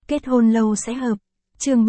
Kết hôn lâu sẽ hợp. Chương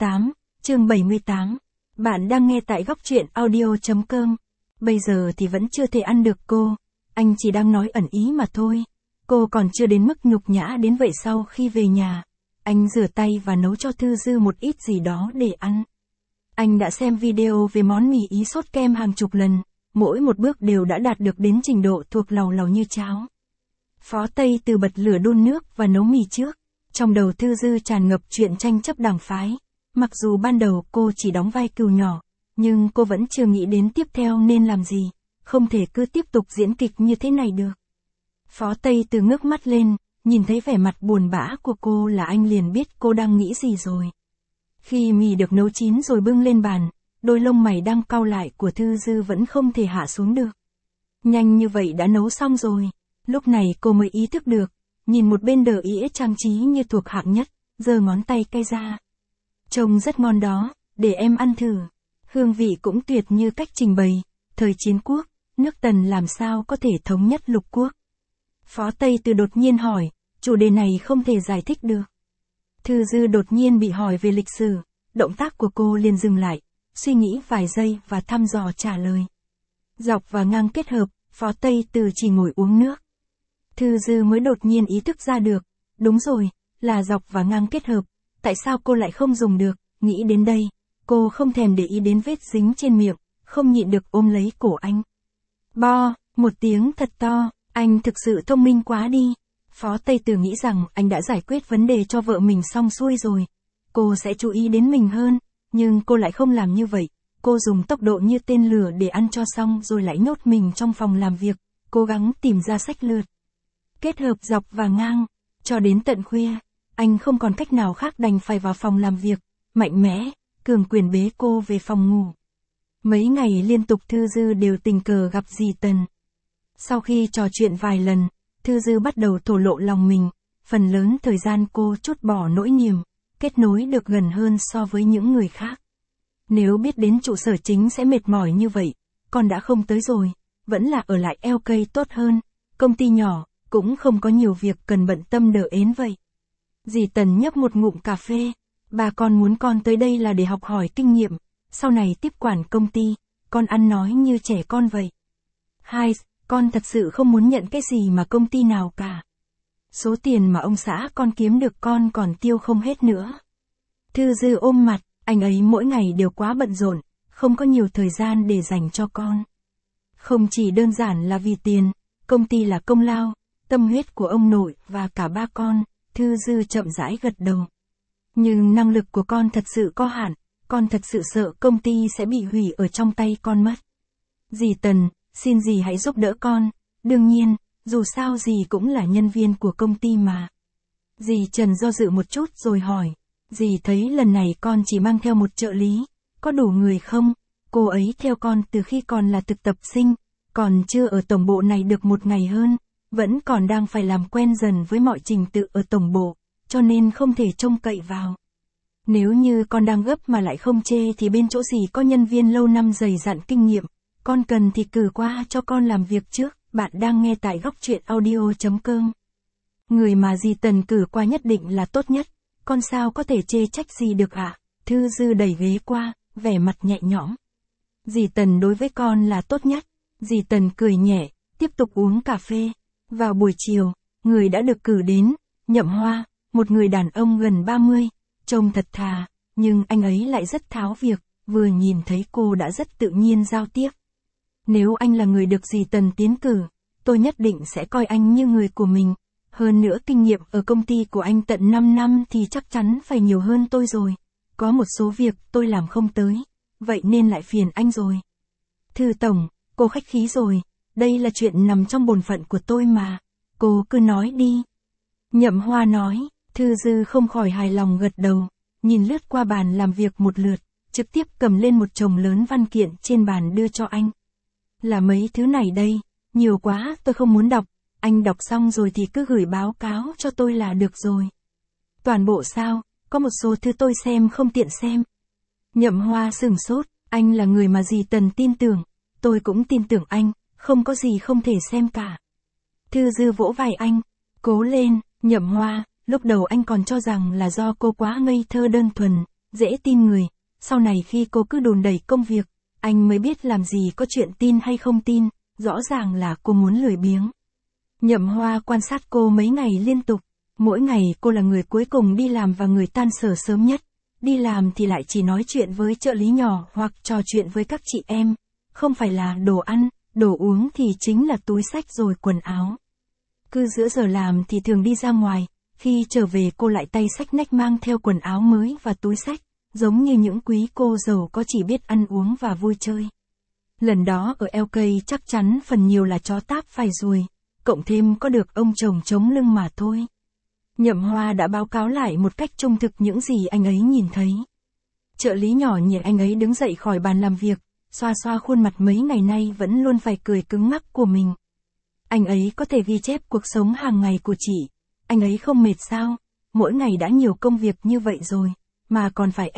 78. Bạn đang nghe tại góc truyện audio.com. Bây giờ thì vẫn chưa thể ăn được cô. Anh chỉ đang nói ẩn ý mà thôi. Cô còn chưa đến mức nhục nhã đến vậy. Sau khi về nhà, anh rửa tay và nấu cho Thư Dư một ít gì đó để ăn. Anh đã xem video về món mì ý sốt kem hàng chục lần, mỗi một bước đều đã đạt được đến trình độ thuộc làu làu như cháo. Phó Tây Từ bật lửa đun nước và nấu mì trước. Trong đầu Thư Dư tràn ngập chuyện tranh chấp đảng phái. Mặc dù ban đầu cô chỉ đóng vai cừu nhỏ, nhưng cô vẫn chưa nghĩ đến tiếp theo nên làm gì, không thể cứ tiếp tục diễn kịch như thế này được. Phó Tây Từ ngước mắt lên, nhìn thấy vẻ mặt buồn bã của cô là anh liền biết cô đang nghĩ gì rồi. Khi mì được nấu chín rồi bưng lên bàn, đôi lông mày đang cau lại của Thư Dư vẫn không thể hạ xuống được. Nhanh như vậy đã nấu xong rồi. Lúc này cô mới ý thức được, nhìn một bên đờ ĩa trang trí như thuộc hạng nhất, giơ ngón tay cay ra. Trông rất ngon đó, để em ăn thử. Hương vị cũng tuyệt như cách trình bày. Thời chiến quốc, nước Tần làm sao có thể thống nhất lục quốc? Phó Tây Từ đột nhiên hỏi, chủ đề này không thể giải thích được. Thư Dư đột nhiên bị hỏi về lịch sử, động tác của cô liền dừng lại, suy nghĩ vài giây và thăm dò trả lời. Dọc và ngang kết hợp, Phó Tây Từ chỉ ngồi uống nước. Thư Dư mới đột nhiên ý thức ra được, đúng rồi, là dọc và ngang kết hợp, tại sao cô lại không dùng được, nghĩ đến đây, cô không thèm để ý đến vết dính trên miệng, không nhịn được ôm lấy cổ anh. Bo, một tiếng thật to, anh thực sự thông minh quá đi. Phó Tây Từ nghĩ rằng anh đã giải quyết vấn đề cho vợ mình xong xuôi rồi, cô sẽ chú ý đến mình hơn, nhưng cô lại không làm như vậy, cô dùng tốc độ như tên lửa để ăn cho xong rồi lại nhốt mình trong phòng làm việc, cố gắng tìm ra sách lược. Kết hợp dọc và ngang, cho đến tận khuya, anh không còn cách nào khác đành phải vào phòng làm việc, mạnh mẽ, cường quyền bế cô về phòng ngủ. Mấy ngày liên tục Thư Dư đều tình cờ gặp dì Tần. Sau khi trò chuyện vài lần, Thư Dư bắt đầu thổ lộ lòng mình, phần lớn thời gian cô trút bỏ nỗi niềm, kết nối được gần hơn so với những người khác. Nếu biết đến trụ sở chính sẽ mệt mỏi như vậy, con đã không tới rồi, vẫn là ở lại LK tốt hơn, công ty nhỏ, cũng không có nhiều việc cần bận tâm đỡ ến vậy. Dì Tần nhấp một ngụm cà phê, bà con muốn con tới đây là để học hỏi kinh nghiệm, sau này tiếp quản công ty, con ăn nói như trẻ con vậy. Hai, con thật sự không muốn nhận cái gì mà công ty nào cả. Số tiền mà ông xã con kiếm được con còn tiêu không hết nữa. Thư Dư ôm mặt, anh ấy mỗi ngày đều quá bận rộn, không có nhiều thời gian để dành cho con. Không chỉ đơn giản là vì tiền, công ty là công lao, tâm huyết của ông nội và cả ba con, Thư Dư chậm rãi gật đầu. Nhưng năng lực của con thật sự có hạn, con thật sự sợ công ty sẽ bị hủy ở trong tay con mất. Dì Tần, xin dì hãy giúp đỡ con, đương nhiên, dù sao dì cũng là nhân viên của công ty mà. Dì Trần do dự một chút rồi hỏi, dì thấy lần này con chỉ mang theo một trợ lý, có đủ người không? Cô ấy theo con từ khi còn là thực tập sinh, còn chưa ở tổng bộ này được một ngày hơn, vẫn còn đang phải làm quen dần với mọi trình tự ở tổng bộ, cho nên không thể trông cậy vào. Nếu như con đang gấp mà lại không chê thì bên chỗ dì có nhân viên lâu năm dày dặn kinh nghiệm, con cần thì cử qua cho con làm việc trước. Bạn đang nghe tại góc truyện audio.com. Người mà dì Tần cử qua nhất định là tốt nhất, con sao có thể chê trách gì được ạ? Thư Dư đẩy ghế qua, vẻ mặt nhẹ nhõm. Dì Tần đối với con là tốt nhất. Dì Tần cười nhẹ, tiếp tục uống cà phê. Vào buổi chiều, người đã được cử đến, Nhậm Hoa, một người đàn ông gần 30, trông thật thà, nhưng anh ấy lại rất tháo việc, vừa nhìn thấy cô đã rất tự nhiên giao tiếp. Nếu anh là người được dì Tần tiến cử, tôi nhất định sẽ coi anh như người của mình. Hơn nữa kinh nghiệm ở công ty của anh tận 5 năm thì chắc chắn phải nhiều hơn tôi rồi. Có một số việc tôi làm không tới, vậy nên lại phiền anh rồi. Thư Tổng, cô khách khí rồi, đây là chuyện nằm trong bổn phận của tôi mà, cô cứ nói đi. Nhậm Hoa nói, Thư Dư không khỏi hài lòng gật đầu, nhìn lướt qua bàn làm việc một lượt, trực tiếp cầm lên một chồng lớn văn kiện trên bàn đưa cho anh. Là mấy thứ này đây, nhiều quá tôi không muốn đọc, anh đọc xong rồi thì cứ gửi báo cáo cho tôi là được rồi. Toàn bộ sao, có một số thứ tôi xem không tiện xem. Nhậm Hoa sửng sốt, anh là người mà dì Tần tin tưởng, tôi cũng tin tưởng anh, không có gì không thể xem cả. Thư Dư vỗ vai anh, cố lên, Nhậm Hoa, Lúc đầu anh còn cho rằng là do cô quá ngây thơ đơn thuần, dễ tin người, sau này khi cô cứ đùn đẩy công việc, anh mới biết làm gì có chuyện tin hay không tin, rõ ràng là cô muốn lười biếng. Nhậm Hoa quan sát cô mấy ngày liên tục, mỗi ngày cô là người cuối cùng đi làm và người tan sở sớm nhất. Đi làm thì lại chỉ nói chuyện với trợ lý nhỏ hoặc trò chuyện với các chị em, không phải là đồ ăn, đồ uống thì chính là túi xách rồi quần áo. Cứ giữa giờ làm thì thường đi ra ngoài, khi trở về cô lại tay xách nách mang theo quần áo mới và túi xách, giống như những quý cô giàu có chỉ biết ăn uống và vui chơi. Lần đó ở LK chắc chắn phần nhiều là chó táp phải ruồi, cộng thêm có được ông chồng chống lưng mà thôi. Nhậm Hoa đã báo cáo lại một cách trung thực những gì anh ấy nhìn thấy. Trợ lý nhỏ nhìn anh ấy đứng dậy khỏi bàn làm việc, xoa xoa khuôn mặt mấy ngày nay vẫn luôn phải cười cứng ngắc của mình. Anh ấy có thể ghi chép cuộc sống hàng ngày của chị. Anh ấy không mệt sao? Mỗi ngày đã nhiều công việc như vậy rồi, mà còn phải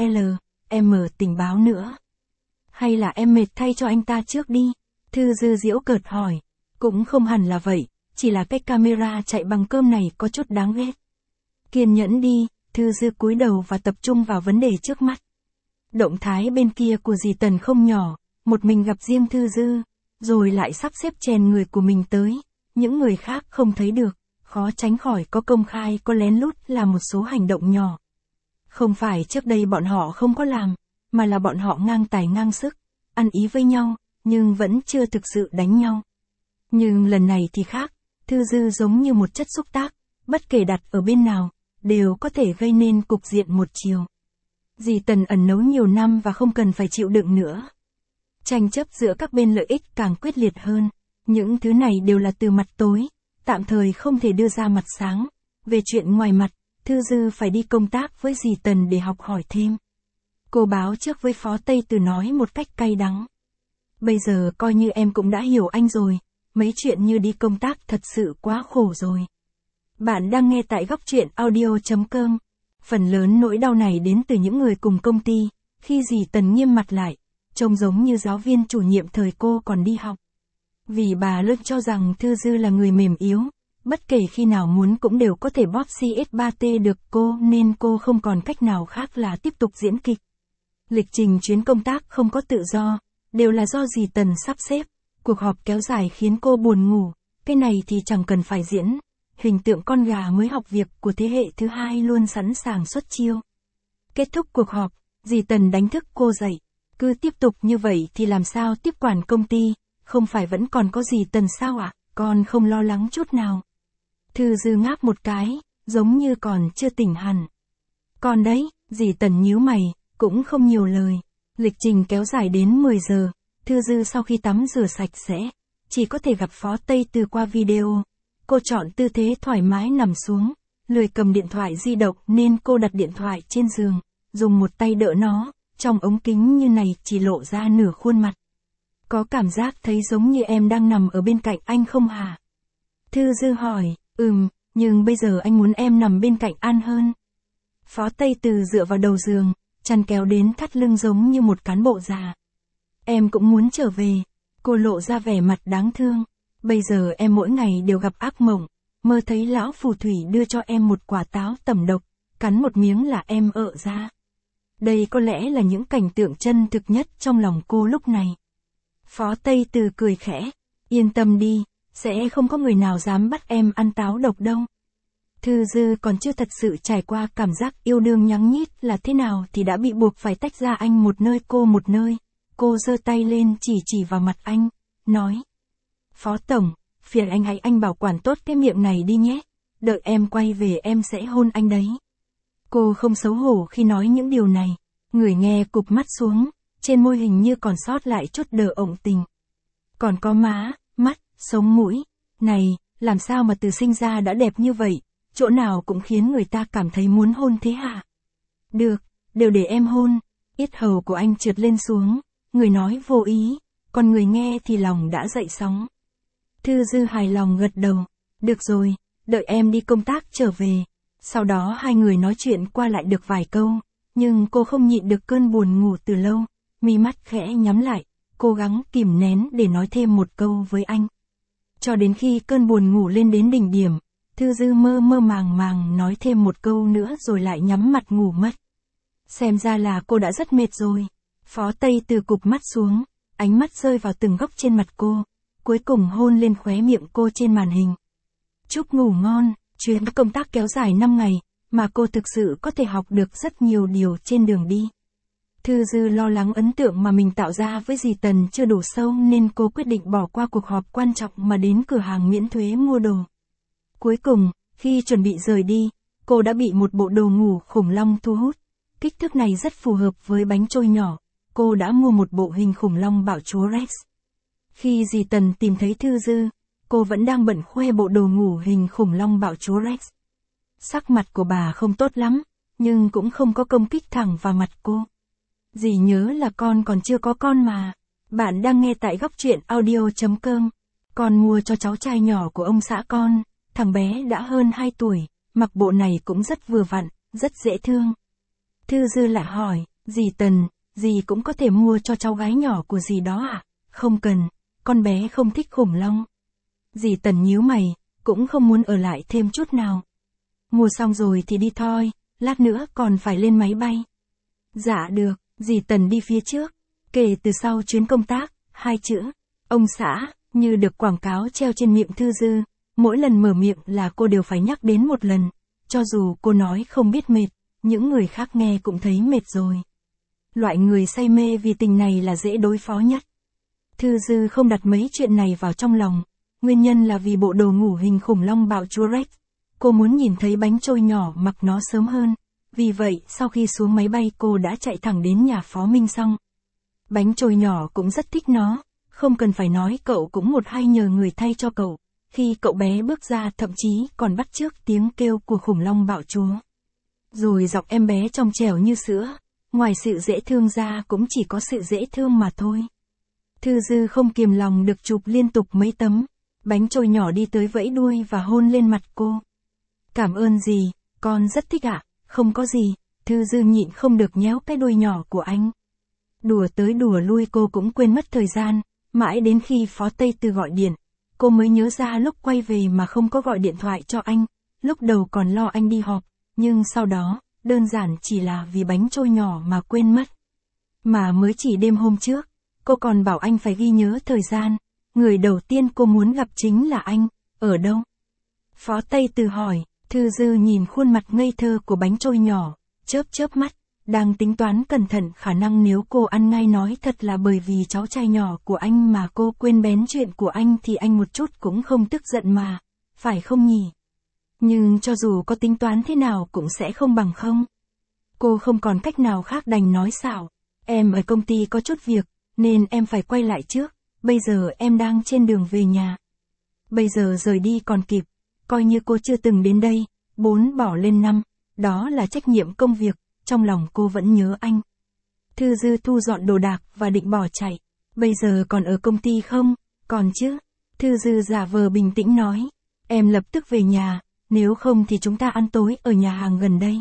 M tình báo nữa. Hay là em mệt thay cho anh ta trước đi? Thư Dư giễu cợt hỏi. Cũng không hẳn là vậy, chỉ là cái camera chạy bằng cơm này có chút đáng ghét. Kiên nhẫn đi, Thư Dư cúi đầu và tập trung vào vấn đề trước mắt. Động thái bên kia của dì Tần không nhỏ, một mình gặp riêng Thư Dư, rồi lại sắp xếp chèn người của mình tới, những người khác không thấy được, khó tránh khỏi có công khai có lén lút là một số hành động nhỏ. Không phải trước đây bọn họ không có làm, mà là bọn họ ngang tài ngang sức, ăn ý với nhau, nhưng vẫn chưa thực sự đánh nhau. Nhưng lần này thì khác, Thư Dư giống như một chất xúc tác, bất kể đặt ở bên nào, đều có thể gây nên cục diện một chiều. Dì Tần ẩn nấu nhiều năm và không cần phải chịu đựng nữa. Tranh chấp giữa các bên lợi ích càng quyết liệt hơn, những thứ này đều là từ mặt tối, tạm thời không thể đưa ra mặt sáng. Về chuyện ngoài mặt, Thư Dư phải đi công tác với dì Tần để học hỏi thêm. Cô báo trước với Phó Tây Từ nói một cách cay đắng. Bây giờ coi như em cũng đã hiểu anh rồi, mấy chuyện như đi công tác thật sự quá khổ rồi. Bạn đang nghe tại Góc Truyện Audio.com. Phần lớn nỗi đau này đến từ những người cùng công ty, khi dì Tần nghiêm mặt lại, trông giống như giáo viên chủ nhiệm thời cô còn đi học. Vì bà luôn cho rằng Thư Dư là người mềm yếu, bất kể khi nào muốn cũng đều có thể bóp CS3T được cô nên cô không còn cách nào khác là tiếp tục diễn kịch. Lịch trình chuyến công tác không có tự do, đều là do dì Tần sắp xếp, cuộc họp kéo dài khiến cô buồn ngủ, cái này thì chẳng cần phải diễn. Hình tượng con gà mới học việc của thế hệ thứ hai luôn sẵn sàng xuất chiêu. Kết thúc cuộc họp, dì Tần đánh thức cô dậy. Cứ tiếp tục như vậy thì làm sao tiếp quản công ty, không phải vẫn còn có dì Tần sao ạ? Con không lo lắng chút nào. Thư Dư ngáp một cái, giống như còn chưa tỉnh hẳn. Còn đấy, dì Tần nhíu mày, cũng không nhiều lời. Lịch trình kéo dài đến 10 giờ, Thư Dư sau khi tắm rửa sạch sẽ, chỉ có thể gặp Phó Tây Từ qua video. Cô chọn tư thế thoải mái nằm xuống, lười cầm điện thoại di động nên cô đặt điện thoại trên giường, dùng một tay đỡ nó, trong ống kính như này chỉ lộ ra nửa khuôn mặt. Có cảm giác thấy giống như em đang nằm ở bên cạnh anh không hả? Thư Dư hỏi, nhưng bây giờ anh muốn em nằm bên cạnh An hơn. Phó Tây Từ dựa vào đầu giường, chăn kéo đến thắt lưng giống như một cán bộ già. Em cũng muốn trở về, cô lộ ra vẻ mặt đáng thương. Bây giờ em mỗi ngày đều gặp ác mộng, mơ thấy lão phù thủy đưa cho em một quả táo tẩm độc, cắn một miếng là em ợ ra. Đây có lẽ là những cảnh tượng chân thực nhất trong lòng cô lúc này. Phó Tây Từ cười khẽ, yên tâm đi, sẽ không có người nào dám bắt em ăn táo độc đâu. Thư Dư còn chưa thật sự trải qua cảm giác yêu đương nhắng nhít là thế nào thì đã bị buộc phải tách ra anh một nơi cô một nơi. Cô giơ tay lên chỉ vào mặt anh, nói. Phó Tổng, phiền anh bảo quản tốt cái miệng này đi nhé, đợi em quay về em sẽ hôn anh đấy. Cô không xấu hổ khi nói những điều này, người nghe cụp mắt xuống, trên môi hình như còn sót lại chút đờ ổng tình. Còn có má, mắt, sống mũi, này, làm sao mà từ sinh ra đã đẹp như vậy, chỗ nào cũng khiến người ta cảm thấy muốn hôn thế hả? Được, đều để em hôn. Yết hầu của anh trượt lên xuống, người nói vô ý, còn người nghe thì lòng đã dậy sóng. Thư Dư hài lòng gật đầu, được rồi, đợi em đi công tác trở về. Sau đó hai người nói chuyện qua lại được vài câu, nhưng cô không nhịn được cơn buồn ngủ từ lâu, mi mắt khẽ nhắm lại, cố gắng kìm nén để nói thêm một câu với anh. Cho đến khi cơn buồn ngủ lên đến đỉnh điểm, Thư Dư mơ mơ màng màng nói thêm một câu nữa rồi lại nhắm mặt ngủ mất. Xem ra là cô đã rất mệt rồi. Phó Tây Từ cụp mắt xuống, ánh mắt rơi vào từng góc trên mặt cô, cuối cùng hôn lên khóe miệng cô trên màn hình. Chúc ngủ ngon, chuyến công tác kéo dài 5 ngày, mà cô thực sự có thể học được rất nhiều điều trên đường đi. Thư Dư lo lắng ấn tượng mà mình tạo ra với dì Tần chưa đủ sâu nên cô quyết định bỏ qua cuộc họp quan trọng mà đến cửa hàng miễn thuế mua đồ. Cuối cùng, khi chuẩn bị rời đi, cô đã bị một bộ đồ ngủ khủng long thu hút. Kích thước này rất phù hợp với bánh trôi nhỏ, cô đã mua một bộ hình khủng long bạo chúa Rex. Khi dì Tần tìm thấy Thư Dư, cô vẫn đang bận khoe bộ đồ ngủ hình khủng long bạo chúa Rex. Sắc mặt của bà không tốt lắm, nhưng cũng không có công kích thẳng vào mặt cô. Dì nhớ là con còn chưa có con mà. Bạn đang nghe tại góc truyện audio.com. Con mua cho cháu trai nhỏ của ông xã con, thằng bé đã hơn 2 tuổi, mặc bộ này cũng rất vừa vặn, rất dễ thương. Thư Dư lại hỏi, dì Tần, dì cũng có thể mua cho cháu gái nhỏ của dì đó à? Không cần, con bé không thích khủng long. Dì Tần nhíu mày, cũng không muốn ở lại thêm chút nào. Mua xong rồi thì đi thôi, lát nữa còn phải lên máy bay. Dạ được, dì Tần đi phía trước. Kể từ sau chuyến công tác, 2 chữ, ông xã, như được quảng cáo treo trên miệng Thư Dư. Mỗi lần mở miệng là cô đều phải nhắc đến một lần. Cho dù cô nói không biết mệt, những người khác nghe cũng thấy mệt rồi. Loại người say mê vì tình này là dễ đối phó nhất. Thư Dư không đặt mấy chuyện này vào trong lòng. Nguyên nhân là vì bộ đồ ngủ hình khủng long bạo chúa Rex. Cô muốn nhìn thấy bánh trôi nhỏ mặc nó sớm hơn. Vì vậy, sau khi xuống máy bay cô đã chạy thẳng đến nhà Phó Minh Song. Bánh trôi nhỏ cũng rất thích nó. Không cần phải nói cậu cũng một hay nhờ người thay cho cậu. Khi cậu bé bước ra thậm chí còn bắt chước tiếng kêu của khủng long bạo chúa. Rồi giọng em bé trong trẻo như sữa. Ngoài sự dễ thương ra cũng chỉ có sự dễ thương mà thôi. Thư Dư không kiềm lòng được chụp liên tục mấy tấm. Bánh trôi nhỏ đi tới vẫy đuôi và hôn lên mặt cô. Cảm ơn dì, con rất thích ạ. Không có gì, Thư Dư nhịn không được nhéo cái đuôi nhỏ của anh. Đùa tới đùa lui cô cũng quên mất thời gian, mãi đến khi Phó Tây Từ gọi điện, cô mới nhớ ra lúc quay về mà không có gọi điện thoại cho anh, lúc đầu còn lo anh đi họp, nhưng sau đó, đơn giản chỉ là vì bánh trôi nhỏ mà quên mất. Mà mới chỉ đêm hôm trước, cô còn bảo anh phải ghi nhớ thời gian, người đầu tiên cô muốn gặp chính là anh, ở đâu? Phó Tây Từ hỏi. Thư Dư nhìn khuôn mặt ngây thơ của bánh trôi nhỏ, chớp mắt, đang tính toán cẩn thận khả năng nếu cô ăn ngay nói thật là bởi vì cháu trai nhỏ của anh mà cô quên bén chuyện của anh thì anh một chút cũng không tức giận mà, phải không nhỉ? Nhưng cho dù có tính toán thế nào cũng sẽ không bằng không. Cô không còn cách nào khác đành nói xạo, em ở công ty có chút việc, nên em phải quay lại trước, bây giờ em đang trên đường về nhà. Bây giờ rời đi còn kịp. Coi như cô chưa từng đến đây, 4 bỏ lên 5, đó là trách nhiệm công việc, trong lòng cô vẫn nhớ anh. Thư Dư thu dọn đồ đạc và định bỏ chạy, bây giờ còn ở công ty không? Còn chứ? Thư Dư giả vờ bình tĩnh nói, em lập tức về nhà, nếu không thì chúng ta ăn tối ở nhà hàng gần đây.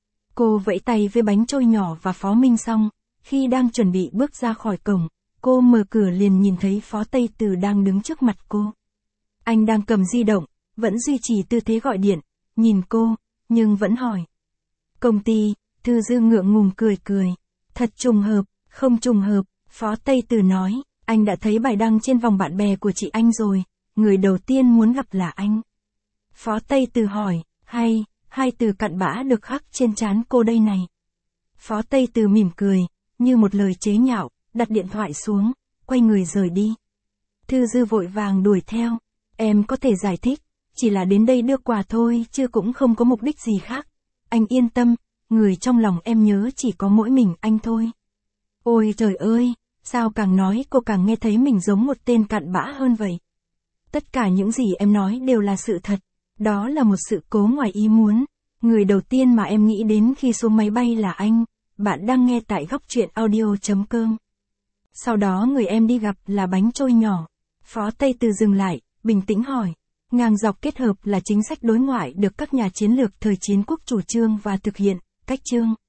Cô vẫy tay với bánh trôi nhỏ và Phó Minh Song, khi đang chuẩn bị bước ra khỏi cổng, cô mở cửa liền nhìn thấy Phó Tây Từ đang đứng trước mặt cô. Anh đang cầm di động. Vẫn duy trì tư thế gọi điện, nhìn cô, nhưng vẫn hỏi. Công ty, Thư Dư ngượng ngùng cười. Thật trùng hợp, không trùng hợp, Phó Tây Từ nói, anh đã thấy bài đăng trên vòng bạn bè của chị anh rồi, người đầu tiên muốn gặp là anh. Phó Tây Từ hỏi, hay, hai từ cặn bã được khắc trên trán cô đây này. Phó Tây Từ mỉm cười, như một lời chế nhạo, đặt điện thoại xuống, quay người rời đi. Thư Dư vội vàng đuổi theo, em có thể giải thích. Chỉ là đến đây đưa quà thôi chứ cũng không có mục đích gì khác. Anh yên tâm, người trong lòng em nhớ chỉ có mỗi mình anh thôi. Ôi trời ơi, sao càng nói cô càng nghe thấy mình giống một tên cặn bã hơn vậy. Tất cả những gì em nói đều là sự thật. Đó là một sự cố ngoài ý muốn. Người đầu tiên mà em nghĩ đến khi xuống máy bay là anh. Bạn đang nghe tại góc truyện audio.com. Sau đó người em đi gặp là bánh trôi nhỏ. Phó Tây Từ dừng lại, bình tĩnh hỏi. Ngang dọc kết hợp là chính sách đối ngoại được các nhà chiến lược thời chiến quốc chủ trương và thực hiện, cách chương.